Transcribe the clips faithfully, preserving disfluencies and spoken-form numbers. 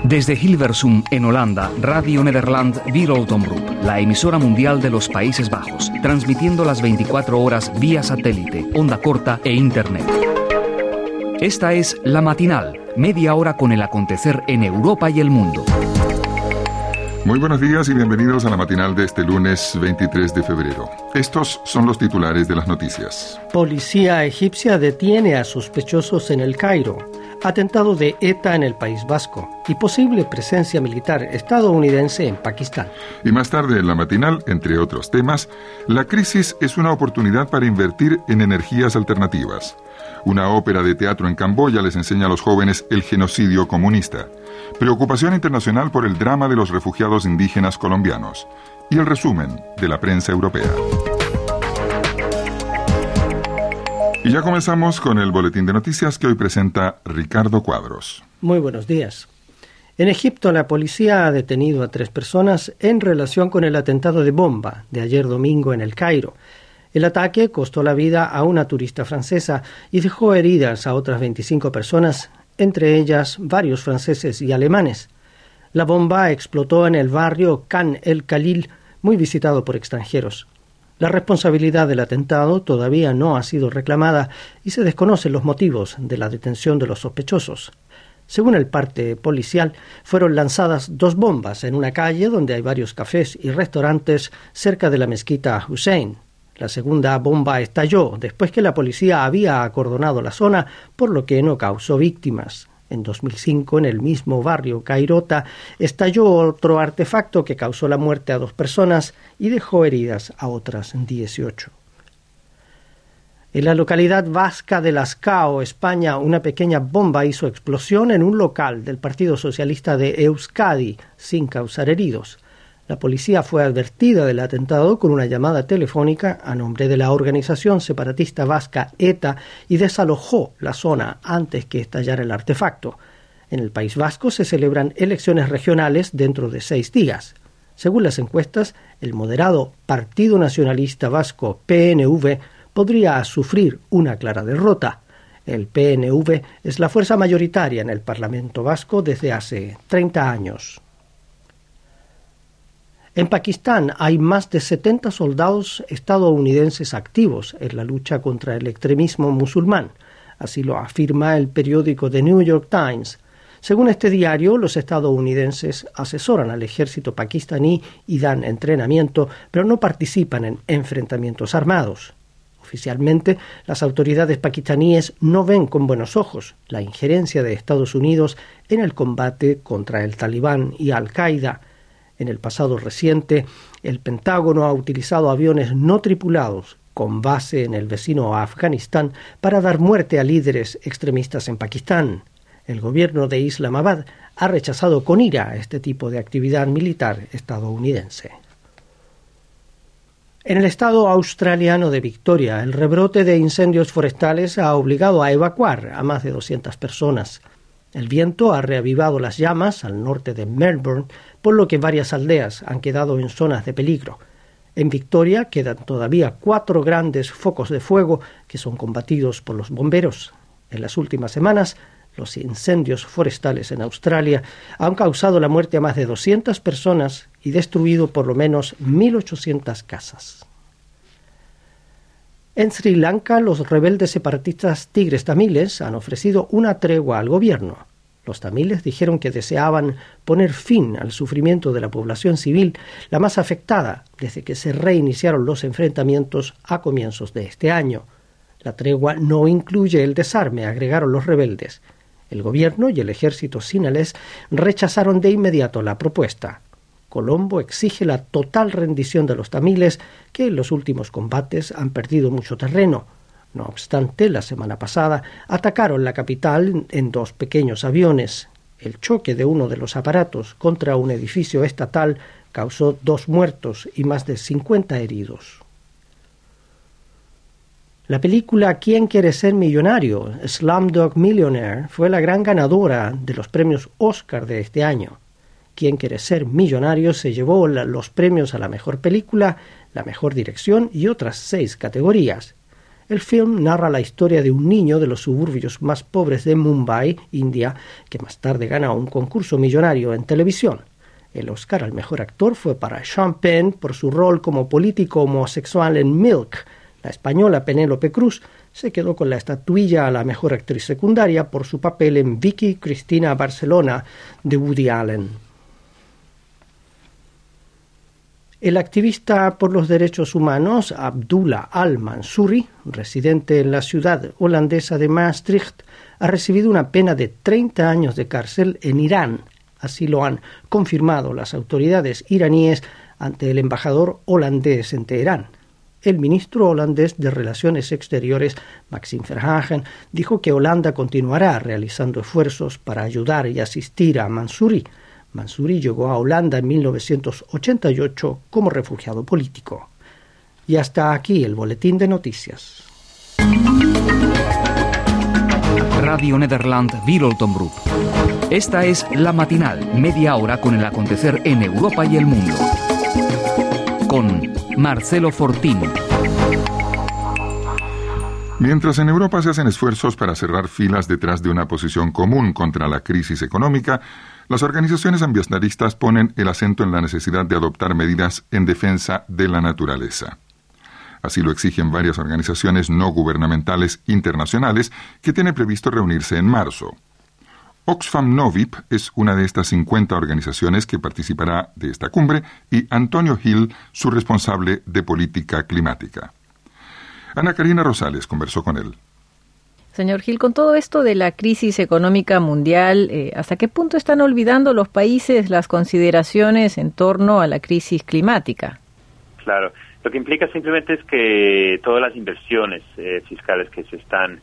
Desde Hilversum, en Holanda, Radio Nederland Wereldomroep, la emisora mundial de los Países Bajos, transmitiendo las veinticuatro horas vía satélite, onda corta e internet. Esta es La Matinal, media hora con el acontecer en Europa y el mundo. Muy buenos días y bienvenidos a La Matinal de este lunes veintitrés de febrero. Estos son los titulares de las noticias. Policía egipcia detiene a sospechosos en El Cairo. Atentado de ETA en el País Vasco y posible presencia militar estadounidense en Pakistán. Y más tarde en La Matinal, entre otros temas, la crisis es una oportunidad para invertir en energías alternativas. Una ópera de teatro en Camboya les enseña a los jóvenes el genocidio comunista. Preocupación internacional por el drama de los refugiados indígenas colombianos. Y el resumen de la prensa europea. Y ya comenzamos con el boletín de noticias que hoy presenta Ricardo Cuadros. Muy buenos días. En Egipto, la policía ha detenido a tres personas en relación con el atentado de bomba de ayer domingo en El Cairo. El ataque costó la vida a una turista francesa y dejó heridas a otras veinticinco personas, entre ellas varios franceses y alemanes. La bomba explotó en el barrio Khan el Khalil, muy visitado por extranjeros. La responsabilidad del atentado todavía no ha sido reclamada y se desconocen los motivos de la detención de los sospechosos. Según el parte policial, fueron lanzadas dos bombas en una calle donde hay varios cafés y restaurantes cerca de la mezquita Hussein. La segunda bomba estalló después que la policía había acordonado la zona, por lo que no causó víctimas. En dos mil cinco, en el mismo barrio Cairota, estalló otro artefacto que causó la muerte a dos personas y dejó heridas a otras dieciocho. En la localidad vasca de Las Cao, España, una pequeña bomba hizo explosión en un local del Partido Socialista de Euskadi, sin causar heridos. La policía fue advertida del atentado con una llamada telefónica a nombre de la organización separatista vasca ETA y desalojó la zona antes que estallara el artefacto. En el País Vasco se celebran elecciones regionales dentro de seis días. Según las encuestas, el moderado Partido Nacionalista Vasco P N V podría sufrir una clara derrota. El P N V es la fuerza mayoritaria en el Parlamento Vasco desde hace treinta años. En Pakistán hay más de setenta soldados estadounidenses activos en la lucha contra el extremismo musulmán. Así lo afirma el periódico The New York Times. Según este diario, los estadounidenses asesoran al ejército pakistaní y dan entrenamiento, pero no participan en enfrentamientos armados. Oficialmente, las autoridades pakistaníes no ven con buenos ojos la injerencia de Estados Unidos en el combate contra el Talibán y Al-Qaeda. En el pasado reciente, el Pentágono ha utilizado aviones no tripulados con base en el vecino Afganistán para dar muerte a líderes extremistas en Pakistán. El gobierno de Islamabad ha rechazado con ira este tipo de actividad militar estadounidense. En el estado australiano de Victoria, el rebrote de incendios forestales ha obligado a evacuar a más de doscientas personas. El viento ha reavivado las llamas al norte de Melbourne, por lo que varias aldeas han quedado en zonas de peligro. En Victoria quedan todavía cuatro grandes focos de fuego que son combatidos por los bomberos. En las últimas semanas, los incendios forestales en Australia han causado la muerte a más de doscientas personas y destruido por lo menos mil ochocientas casas. En Sri Lanka, los rebeldes separatistas tigres tamiles han ofrecido una tregua al gobierno. Los tamiles dijeron que deseaban poner fin al sufrimiento de la población civil, la más afectada desde que se reiniciaron los enfrentamientos a comienzos de este año. La tregua no incluye el desarme, agregaron los rebeldes. El gobierno y el ejército sinalés rechazaron de inmediato la propuesta. Colombo exige la total rendición de los tamiles, que en los últimos combates han perdido mucho terreno. No obstante, la semana pasada atacaron la capital en dos pequeños aviones. El choque de uno de los aparatos contra un edificio estatal causó dos muertos y más de cincuenta heridos. La película ¿Quién quiere ser millonario?, Slumdog Millionaire, fue la gran ganadora de los premios Oscar de este año. ¿Quién quiere ser millonario? Se llevó los premios a la mejor película, la mejor dirección y otras seis categorías. El film narra la historia de un niño de los suburbios más pobres de Mumbai, India, que más tarde gana un concurso millonario en televisión. El Oscar al mejor actor fue para Sean Penn por su rol como político homosexual en Milk. La española Penélope Cruz se quedó con la estatuilla a la mejor actriz secundaria por su papel en Vicky Cristina Barcelona de Woody Allen. El activista por los derechos humanos Abdullah al-Mansuri, residente en la ciudad holandesa de Maastricht, ha recibido una pena de treinta años de cárcel en Irán. Así lo han confirmado las autoridades iraníes ante el embajador holandés en Teherán. El ministro holandés de Relaciones Exteriores, Maxime Verhagen, dijo que Holanda continuará realizando esfuerzos para ayudar y asistir a Mansuri. Mansuri llegó a Holanda en mil novecientos ochenta y ocho como refugiado político. Y hasta aquí el boletín de noticias. Radio Nederland Wereldomroep. Esta es La Matinal, media hora con el acontecer en Europa y el mundo. Con Marcelo Fortín. Mientras en Europa se hacen esfuerzos para cerrar filas detrás de una posición común contra la crisis económica, las organizaciones ambientalistas ponen el acento en la necesidad de adoptar medidas en defensa de la naturaleza. Así lo exigen varias organizaciones no gubernamentales internacionales que tienen previsto reunirse en marzo. Oxfam Novib es una de estas cincuenta organizaciones que participará de esta cumbre y Antonio Hill, su responsable de política climática. Ana Karina Rosales conversó con él. Señor Hill, con todo esto de la crisis económica mundial, eh, ¿hasta qué punto están olvidando los países las consideraciones en torno a la crisis climática? Claro, lo que implica simplemente es que todas las inversiones eh, fiscales que se están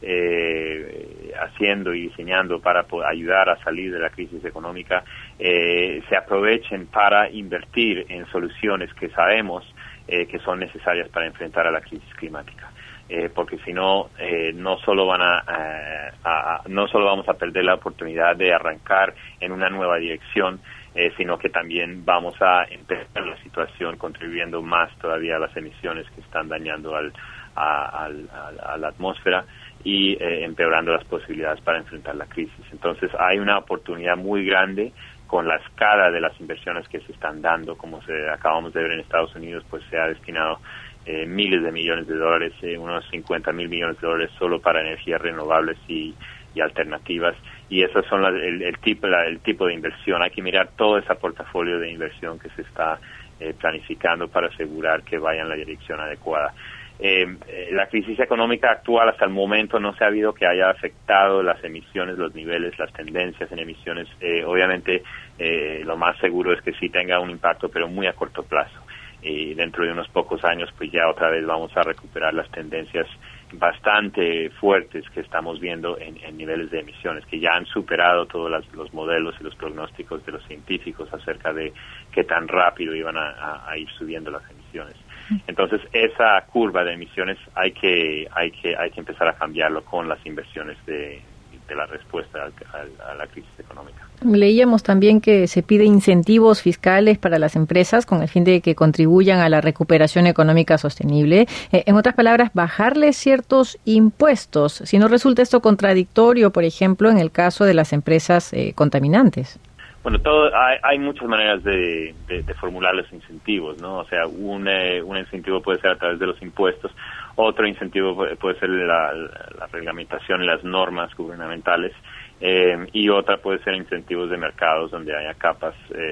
eh, haciendo y diseñando para ayudar a salir de la crisis económica eh, se aprovechen para invertir en soluciones que sabemos eh, que son necesarias para enfrentar a la crisis climática. Eh, porque si no, eh, no solo van a, a, a, no solo vamos a perder la oportunidad de arrancar en una nueva dirección, eh, sino que también vamos a empeorar la situación, contribuyendo más todavía a las emisiones que están dañando al, a, al, a, a la atmósfera y eh, empeorando las posibilidades para enfrentar la crisis. Entonces hay una oportunidad muy grande con la escala de las inversiones que se están dando, como se acabamos de ver en Estados Unidos, pues se ha destinado Eh, miles de millones de dólares, eh, unos cincuenta mil millones de dólares solo para energías renovables y, y alternativas, y esos son las, el, el tipo la, el tipo de inversión. Hay que mirar todo ese portafolio de inversión que se está eh, planificando para asegurar que vaya en la dirección adecuada. Eh, eh, la crisis económica actual hasta el momento no se ha habido que haya afectado las emisiones, los niveles, las tendencias en emisiones. Eh, obviamente eh, lo más seguro es que sí tenga un impacto, pero muy a corto plazo. Y dentro de unos pocos años pues ya otra vez vamos a recuperar las tendencias bastante fuertes que estamos viendo en, en niveles de emisiones, que ya han superado todos las, los modelos y los pronósticos de los científicos acerca de qué tan rápido iban a, a, a ir subiendo las emisiones. Entonces esa curva de emisiones hay que hay que hay que empezar a cambiarlo con las inversiones de, de la respuesta a, a, a la crisis económica. Leíamos también que se pide incentivos fiscales para las empresas con el fin de que contribuyan a la recuperación económica sostenible. Eh, en otras palabras, bajarles ciertos impuestos, si no resulta esto contradictorio, por ejemplo, en el caso de las empresas eh, contaminantes. Bueno, todo, hay, hay muchas maneras de, de, de formular los incentivos, ¿no? O sea, un, eh, un incentivo puede ser a través de los impuestos, otro incentivo puede, puede ser la, la, la reglamentación y las normas gubernamentales, eh, y otra puede ser incentivos de mercados donde haya capas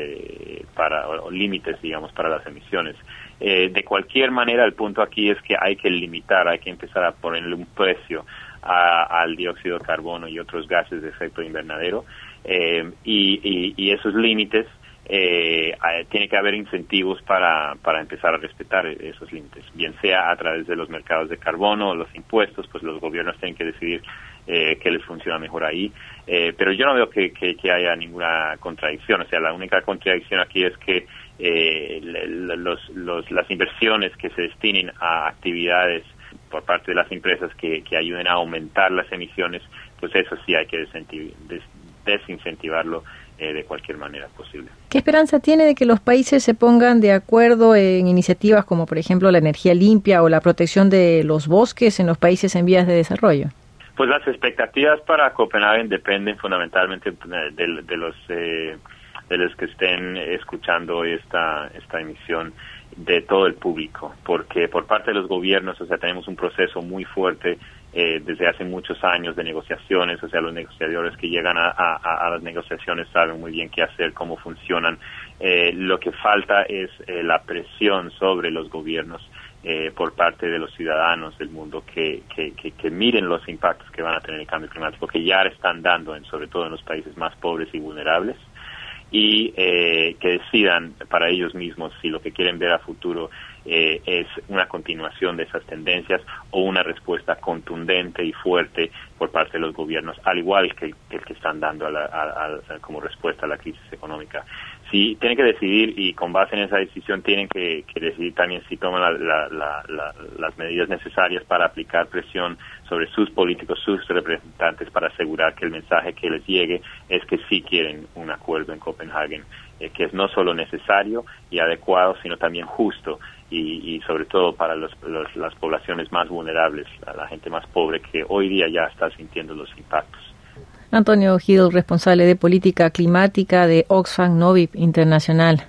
eh, para o, o límites, digamos, para las emisiones. Eh, de cualquier manera, el punto aquí es que hay que limitar, hay que empezar a ponerle un precio a, al dióxido de carbono y otros gases de efecto invernadero. Eh, y, y, y esos límites, eh, tiene que haber incentivos para, para empezar a respetar esos límites, bien sea a través de los mercados de carbono o los impuestos, pues los gobiernos tienen que decidir eh, qué les funciona mejor ahí, eh, pero yo no veo que, que, que haya ninguna contradicción. O sea, la única contradicción aquí es que eh, los, los, las inversiones que se destinen a actividades por parte de las empresas que, que ayuden a aumentar las emisiones, pues eso sí hay que desincentivarlo eh, de cualquier manera posible. ¿Qué esperanza tiene de que los países se pongan de acuerdo en iniciativas como, por ejemplo, la energía limpia o la protección de los bosques en los países en vías de desarrollo? Pues las expectativas para Copenhague dependen fundamentalmente de, de los eh, de los que estén escuchando esta esta emisión, de todo el público, porque por parte de los gobiernos, o sea, tenemos un proceso muy fuerte eh, desde hace muchos años de negociaciones, o sea, los negociadores que llegan a, a, a las negociaciones saben muy bien qué hacer, cómo funcionan. Eh, lo que falta es eh, la presión sobre los gobiernos eh, por parte de los ciudadanos del mundo que, que, que, que miren los impactos que van a tener el cambio climático, que ya están dando, en, sobre todo en los países más pobres y vulnerables, y eh, que decidan para ellos mismos si lo que quieren ver a futuro eh, es una continuación de esas tendencias o una respuesta contundente y fuerte por parte de los gobiernos, al igual que el, que, el que están dando a la, a, a, como respuesta a la crisis económica. Si tienen que decidir, y con base en esa decisión tienen que, que decidir también si toman la, la, la, la, las medidas necesarias para aplicar presión sobre sus políticos, sus representantes, para asegurar que el mensaje que les llegue es que sí quieren un acuerdo en Copenhague, eh, que es no solo necesario y adecuado, sino también justo, y, y sobre todo para los, los, las poblaciones más vulnerables, a la gente más pobre que hoy día ya está sintiendo los impactos. Antonio Gil, responsable de política climática de Oxfam Novib Internacional.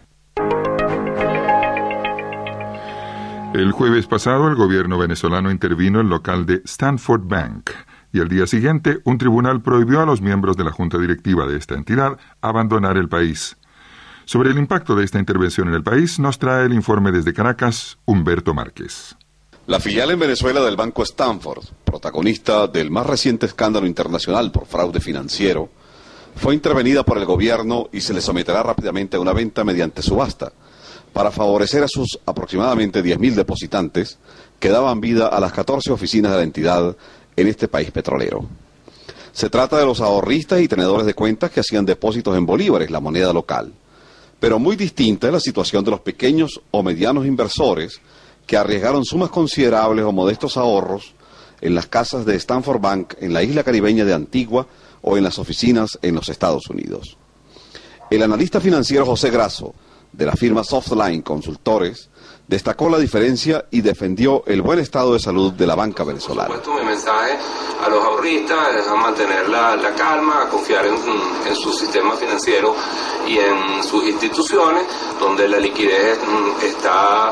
El jueves pasado, el gobierno venezolano intervino en el local de Stanford Bank y al día siguiente un tribunal prohibió a los miembros de la junta directiva de esta entidad abandonar el país. Sobre el impacto de esta intervención en el país nos trae el informe desde Caracas, Humberto Márquez. La filial en Venezuela del Banco Stanford, protagonista del más reciente escándalo internacional por fraude financiero, fue intervenida por el gobierno y se le someterá rápidamente a una venta mediante subasta para favorecer a sus aproximadamente diez mil depositantes que daban vida a las catorce oficinas de la entidad en este país petrolero. Se trata de los ahorristas y tenedores de cuentas que hacían depósitos en bolívares, la moneda local. Pero muy distinta es la situación de los pequeños o medianos inversores que arriesgaron sumas considerables o modestos ahorros en las casas de Stanford Bank en la isla caribeña de Antigua o en las oficinas en los Estados Unidos. El analista financiero José Grasso, de la firma Softline Consultores, destacó la diferencia y defendió el buen estado de salud de la banca venezolana. Por supuesto, mi mensaje a los ahorristas es a mantener la, la calma, a confiar en, en su sistema financiero y en sus instituciones, donde la liquidez está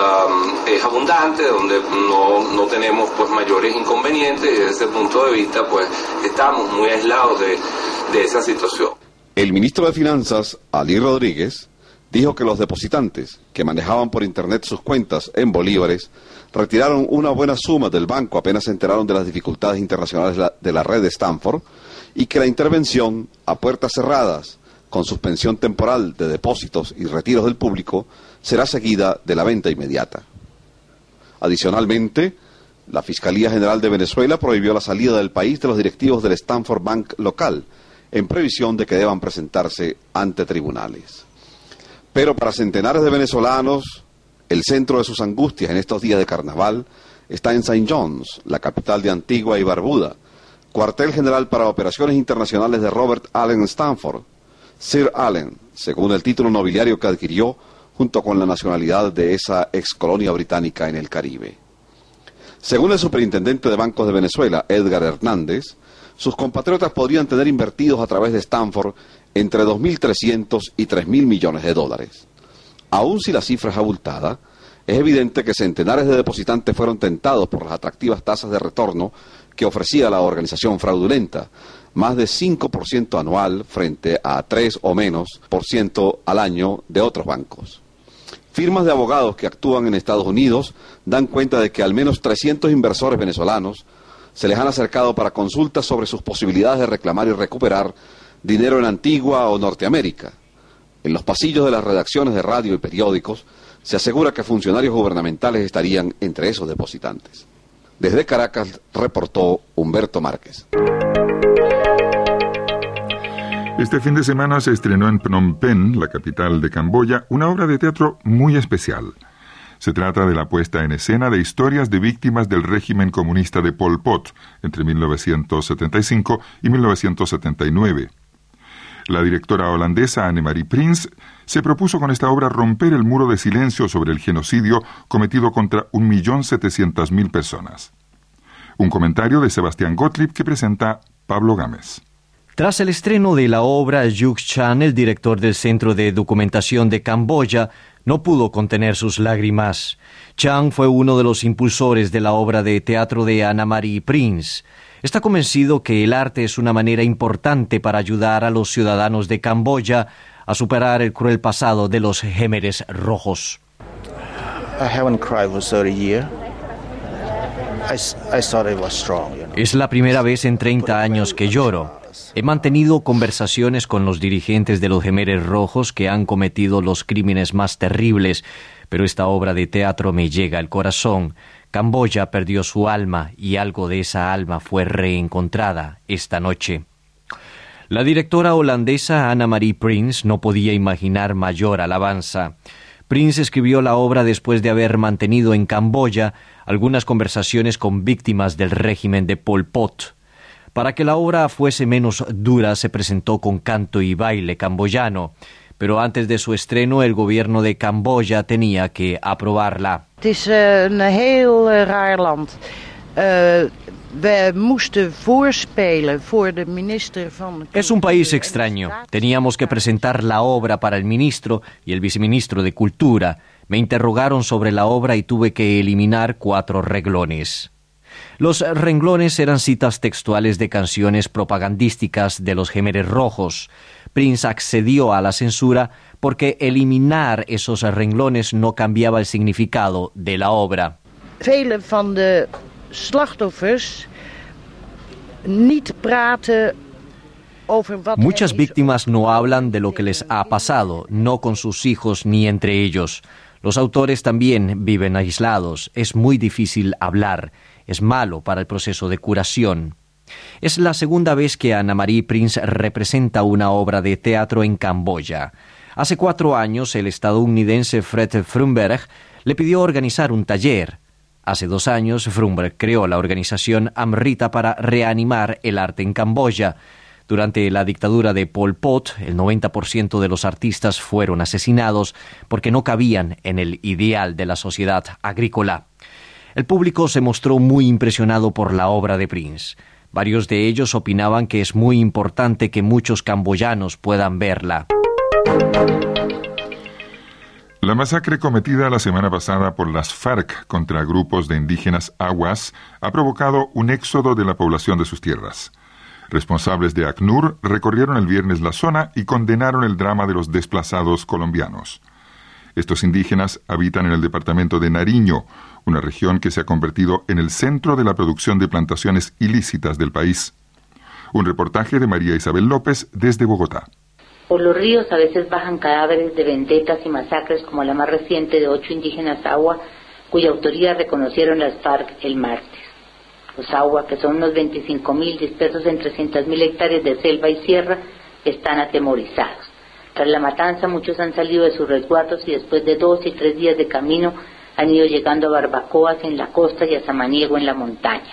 um, es abundante, donde no, no tenemos pues mayores inconvenientes, y desde ese punto de vista pues estamos muy aislados de, de esa situación. El ministro de Finanzas, Ali Rodríguez, dijo que los depositantes que manejaban por internet sus cuentas en bolívares retiraron una buena suma del banco apenas se enteraron de las dificultades internacionales de la red de Stanford, y que la intervención a puertas cerradas, con suspensión temporal de depósitos y retiros del público, será seguida de la venta inmediata. Adicionalmente, la Fiscalía General de Venezuela prohibió la salida del país de los directivos del Stanford Bank local, en previsión de que deban presentarse ante tribunales. Pero para centenares de venezolanos, el centro de sus angustias en estos días de carnaval está en Saint John's, la capital de Antigua y Barbuda, cuartel general para operaciones internacionales de Robert Allen Stanford, Sir Allen, según el título nobiliario que adquirió junto con la nacionalidad de esa excolonia británica en el Caribe. Según el superintendente de bancos de Venezuela, Edgar Hernández, sus compatriotas podrían tener invertidos a través de Stanford entre dos mil trescientos y tres mil millones de dólares. Aun si la cifra es abultada, es evidente que centenares de depositantes fueron tentados por las atractivas tasas de retorno que ofrecía la organización fraudulenta, más de cinco por ciento anual frente a tres o menos por ciento al año de otros bancos. Firmas de abogados que actúan en Estados Unidos dan cuenta de que al menos trescientos inversores venezolanos se les han acercado para consultas sobre sus posibilidades de reclamar y recuperar dinero en Antigua o Norteamérica. En los pasillos de las redacciones de radio y periódicos se asegura que funcionarios gubernamentales estarían entre esos depositantes. Desde Caracas reportó Humberto Márquez. Este fin de semana se estrenó en Phnom Penh, la capital de Camboya, una obra de teatro muy especial. Se trata de la puesta en escena de historias de víctimas del régimen comunista de Pol Pot entre mil novecientos setenta y cinco y mil novecientos setenta y nueve. La directora holandesa Annemarie Prins se propuso con esta obra romper el muro de silencio sobre el genocidio cometido contra un millón setecientas mil personas. Un comentario de Sebastián Gottlieb que presenta Pablo Gámez. Tras el estreno de la obra, Juk Chan, el director del Centro de Documentación de Camboya, no pudo contener sus lágrimas. Chan fue uno de los impulsores de la obra de teatro de Annemarie Prins. Está convencido que el arte es una manera importante para ayudar a los ciudadanos de Camboya a superar el cruel pasado de los Jemeres Rojos. Es la primera vez en treinta años que lloro. He mantenido conversaciones con los dirigentes de los Jemeres Rojos que han cometido los crímenes más terribles, pero esta obra de teatro me llega al corazón. Camboya perdió su alma y algo de esa alma fue reencontrada esta noche. La directora holandesa Annemarie Prins no podía imaginar mayor alabanza. Prins escribió la obra después de haber mantenido en Camboya algunas conversaciones con víctimas del régimen de Pol Pot. Para que la obra fuese menos dura, se presentó con canto y baile camboyano, pero antes de su estreno el gobierno de Camboya tenía que aprobarla. Het is uh, een heel uh, raar land. Uh, we moesten voorspelen voor de minister van... Es un país extraño. Teníamos que presentar la obra para el ministro y el viceministro de Cultura. Me interrogaron sobre la obra y tuve que eliminar cuatro renglones. Los renglones eran citas textuales de canciones propagandísticas de los Jemeres Rojos. Prins accedió a la censura porque eliminar esos renglones no cambiaba el significado de la obra. Vele van de slachtoffers niet praten over wat. Muchas víctimas no hablan de lo que les ha pasado, no con sus hijos ni entre ellos. Los autores también viven aislados. Es muy difícil hablar. Es malo para el proceso de curación. Es la segunda vez que Annemarie Prins representa una obra de teatro en Camboya. Hace cuatro años, el estadounidense Fred Frumberg le pidió organizar un taller. Hace dos años, Frumberg creó la organización Amrita para reanimar el arte en Camboya. Durante la dictadura de Pol Pot, el noventa por ciento de los artistas fueron asesinados porque no cabían en el ideal de la sociedad agrícola. El público se mostró muy impresionado por la obra de Prins. Varios de ellos opinaban que es muy importante que muchos camboyanos puedan verla. La masacre cometida la semana pasada por las FARC contra grupos de indígenas aguas ha provocado un éxodo de la población de sus tierras. Responsables de ACNUR recorrieron el viernes la zona y condenaron el drama de los desplazados colombianos. Estos indígenas habitan en el departamento de Nariño, una región que se ha convertido en el centro de la producción de plantaciones ilícitas del país. Un reportaje de María Isabel López desde Bogotá. Por los ríos a veces bajan cadáveres de vendetas y masacres como la más reciente de ocho indígenas Agua, cuya autoría reconocieron las FARC el martes. Los Agua, que son unos veinticinco mil dispersos en trescientas mil hectáreas de selva y sierra, están atemorizados. Tras la matanza, muchos han salido de sus resguardos y después de dos y tres días de camino han ido llegando a barbacoas en la costa y a Samaniego en la montaña.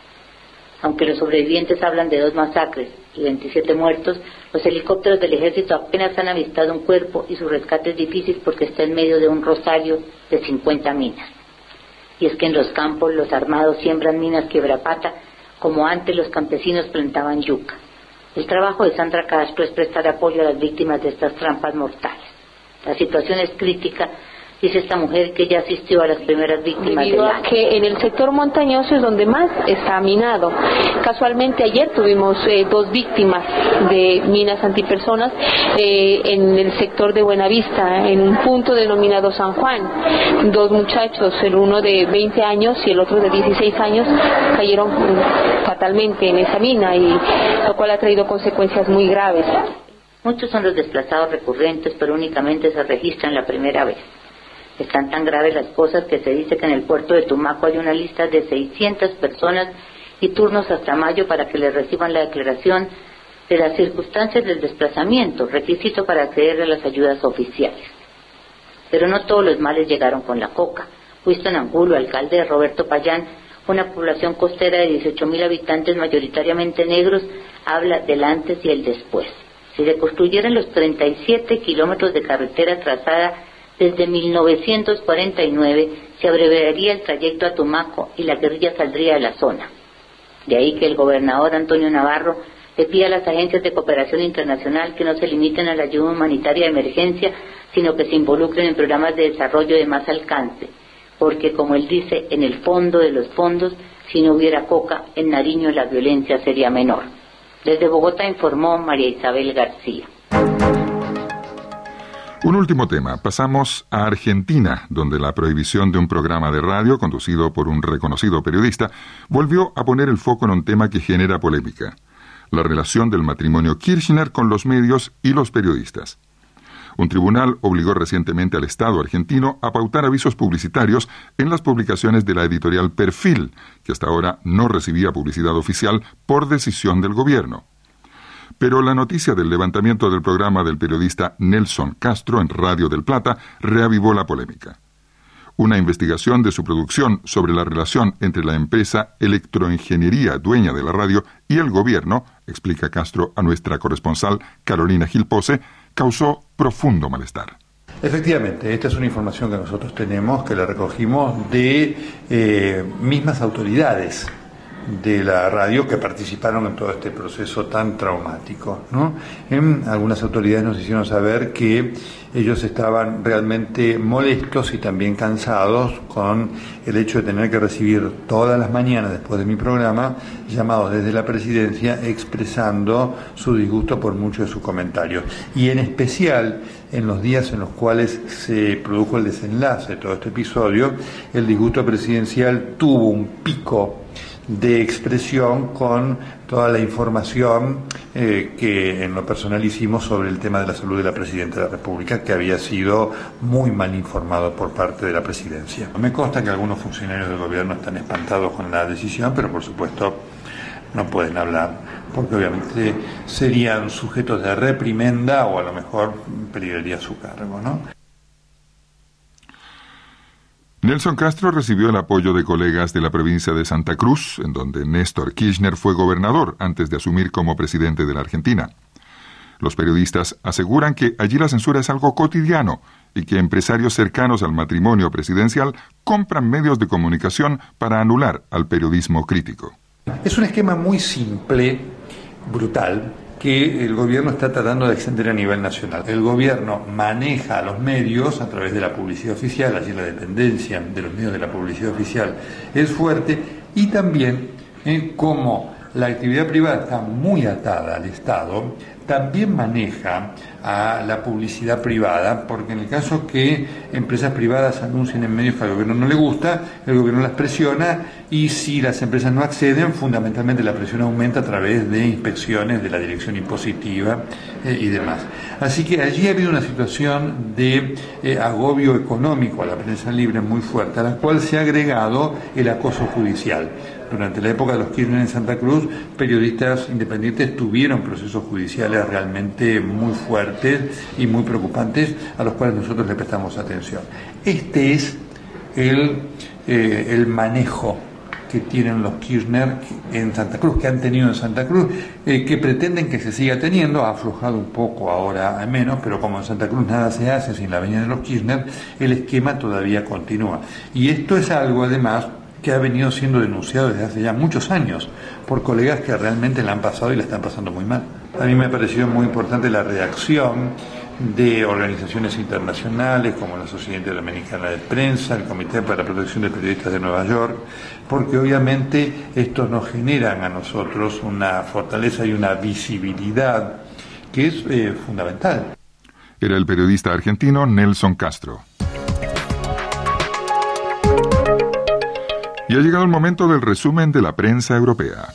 Aunque los sobrevivientes hablan de dos masacres y veintisiete muertos, los helicópteros del ejército apenas han avistado un cuerpo y su rescate es difícil porque está en medio de un rosario de cincuenta minas. Y es que en los campos los armados siembran minas quebrapata, como antes los campesinos plantaban yuca. El trabajo de Sandra Castro es prestar apoyo a las víctimas de estas trampas mortales. La situación es crítica, dice esta mujer que ya asistió a las primeras víctimas del año. Que en el sector montañoso es donde más está minado. Casualmente ayer tuvimos eh, dos víctimas de minas antipersonas eh, en el sector de Buenavista, en un punto denominado San Juan. Dos muchachos, el uno de veinte años y el otro de dieciséis años, cayeron fatalmente en esa mina, y lo cual ha traído consecuencias muy graves. Muchos son los desplazados recurrentes, pero únicamente se registran la primera vez. Están tan graves las cosas que se dice que en el puerto de Tumaco hay una lista de seiscientas personas y turnos hasta mayo para que les reciban la declaración de las circunstancias del desplazamiento, requisito para acceder a las ayudas oficiales. Pero no todos los males llegaron con la coca. Winston Angulo, alcalde de Roberto Payán, una población costera de dieciocho mil habitantes mayoritariamente negros, habla del antes y el después. Si se construyeran los treinta y siete kilómetros de carretera trazada desde mil novecientos cuarenta y nueve, se abreviaría el trayecto a Tumaco y la guerrilla saldría de la zona. De ahí que el gobernador Antonio Navarro le pide a las agencias de cooperación internacional que no se limiten a la ayuda humanitaria de emergencia, sino que se involucren en programas de desarrollo de más alcance, porque como él dice, en el fondo de los fondos, si no hubiera coca, en Nariño la violencia sería menor. Desde Bogotá informó María Isabel García. Un último tema. Pasamos a Argentina, donde la prohibición de un programa de radio conducido por un reconocido periodista volvió a poner el foco en un tema que genera polémica: la relación del matrimonio Kirchner con los medios y los periodistas. Un tribunal obligó recientemente al Estado argentino a pautar avisos publicitarios en las publicaciones de la editorial Perfil, que hasta ahora no recibía publicidad oficial por decisión del gobierno. Pero la noticia del levantamiento del programa del periodista Nelson Castro en Radio del Plata reavivó la polémica. Una investigación de su producción sobre la relación entre la empresa Electroingeniería, dueña de la radio, y el gobierno, explica Castro a nuestra corresponsal Carolina Gilpose, causó profundo malestar. Efectivamente, esta es una información que nosotros tenemos, que la recogimos de eh, mismas autoridades de la radio que participaron en todo este proceso tan traumático, ¿no? En algunas autoridades nos hicieron saber que ellos estaban realmente molestos y también cansados con el hecho de tener que recibir todas las mañanas después de mi programa llamados desde la presidencia expresando su disgusto por muchos de sus comentarios, y en especial en los días en los cuales se produjo el desenlace de todo este episodio, el disgusto presidencial tuvo un pico de expresión con toda la información eh, que en lo personal hicimos sobre el tema de la salud de la Presidenta de la República, que había sido muy mal informado por parte de la Presidencia. Me consta que algunos funcionarios del gobierno están espantados con la decisión, pero por supuesto no pueden hablar, porque obviamente serían sujetos de reprimenda o a lo mejor peligraría su cargo, ¿no? Nelson Castro recibió el apoyo de colegas de la provincia de Santa Cruz, en donde Néstor Kirchner fue gobernador antes de asumir como presidente de la Argentina. Los periodistas aseguran que allí la censura es algo cotidiano y que empresarios cercanos al matrimonio presidencial compran medios de comunicación para anular al periodismo crítico. Es un esquema muy simple, brutal, que el gobierno está tratando de extender a nivel nacional. El gobierno maneja a los medios a través de la publicidad oficial, allí la dependencia de los medios de la publicidad oficial es fuerte, y también eh, como la actividad privada está muy atada al Estado, también maneja a la publicidad privada, porque en el caso que empresas privadas anuncien en medios que al gobierno no le gusta, el gobierno las presiona, y si las empresas no acceden, fundamentalmente la presión aumenta a través de inspecciones de la dirección impositiva eh, y demás. Así que allí ha habido una situación de eh, agobio económico a la prensa libre muy fuerte, a la cual se ha agregado el acoso judicial. Durante la época de los Kirchner en Santa Cruz, periodistas independientes tuvieron procesos judiciales realmente muy fuertes y muy preocupantes, a los cuales nosotros le prestamos atención. Este es el, eh, el manejo que tienen los Kirchner en Santa Cruz, que han tenido en Santa Cruz, eh, que pretenden que se siga teniendo. Ha aflojado un poco ahora a menos, pero como en Santa Cruz nada se hace sin la venida de los Kirchner, el esquema todavía continúa. Y esto es algo, además, que ha venido siendo denunciado desde hace ya muchos años por colegas que realmente la han pasado y la están pasando muy mal. A mí me ha parecido muy importante la reacción de organizaciones internacionales como la Sociedad Interamericana de Prensa, el Comité para la Protección de Periodistas de Nueva York, porque obviamente estos nos generan a nosotros una fortaleza y una visibilidad que es eh, fundamental. Era el periodista argentino Nelson Castro. Y ha llegado el momento del resumen de la prensa europea.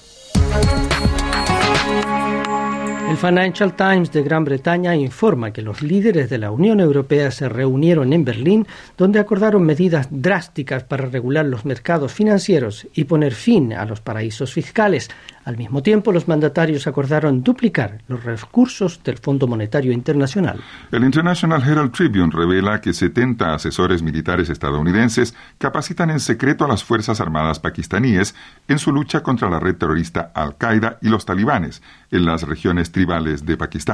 El Financial Times de Gran Bretaña informa que los líderes de la Unión Europea se reunieron en Berlín, donde acordaron medidas drásticas para regular los mercados financieros y poner fin a los paraísos fiscales. Al mismo tiempo, los mandatarios acordaron duplicar los recursos del Fondo Monetario Internacional. El International Herald Tribune revela que setenta asesores militares estadounidenses capacitan en secreto a las Fuerzas Armadas pakistaníes en su lucha contra la red terrorista Al-Qaeda y los talibanes en las regiones tribales de Pakistán.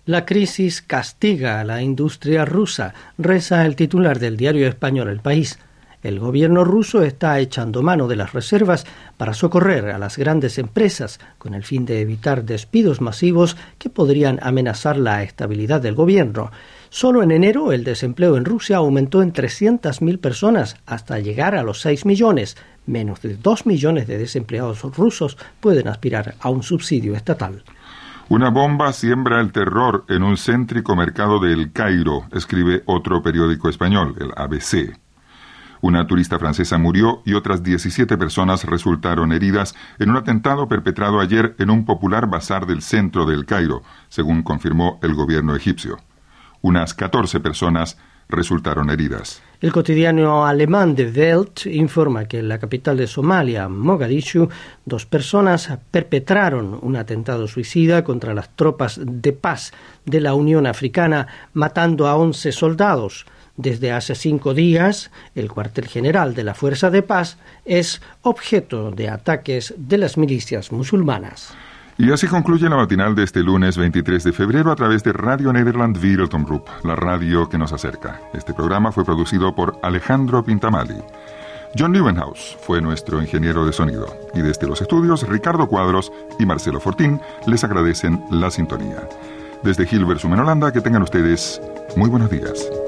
La crisis castiga a la industria rusa, reza el titular del diario español El País. El gobierno ruso está echando mano de las reservas para socorrer a las grandes empresas con el fin de evitar despidos masivos que podrían amenazar la estabilidad del gobierno. Solo en enero el desempleo en Rusia aumentó en trescientas mil personas hasta llegar a los seis millones. Menos de dos millones de desempleados rusos pueden aspirar a un subsidio estatal. Una bomba siembra el terror en un céntrico mercado de El Cairo, escribe otro periódico español, el A B C. Una turista francesa murió y otras diecisiete personas resultaron heridas en un atentado perpetrado ayer en un popular bazar del centro de El Cairo, según confirmó el gobierno egipcio. Unas catorce personas resultaron heridas. El cotidiano alemán de Welt informa que en la capital de Somalia, Mogadishu, dos personas perpetraron un atentado suicida contra las tropas de paz de la Unión Africana, matando a once soldados. Desde hace cinco días, el cuartel general de la Fuerza de Paz es objeto de ataques de las milicias musulmanas. Y así concluye la matinal de este lunes veintitrés de febrero a través de Radio Nederland Wereldomroep, la radio que nos acerca. Este programa fue producido por Alejandro Pintamali. John Nieuwenhuis fue nuestro ingeniero de sonido. Y desde los estudios, Ricardo Cuadros y Marcelo Fortín les agradecen la sintonía. Desde Hilversum en Holanda, que tengan ustedes muy buenos días.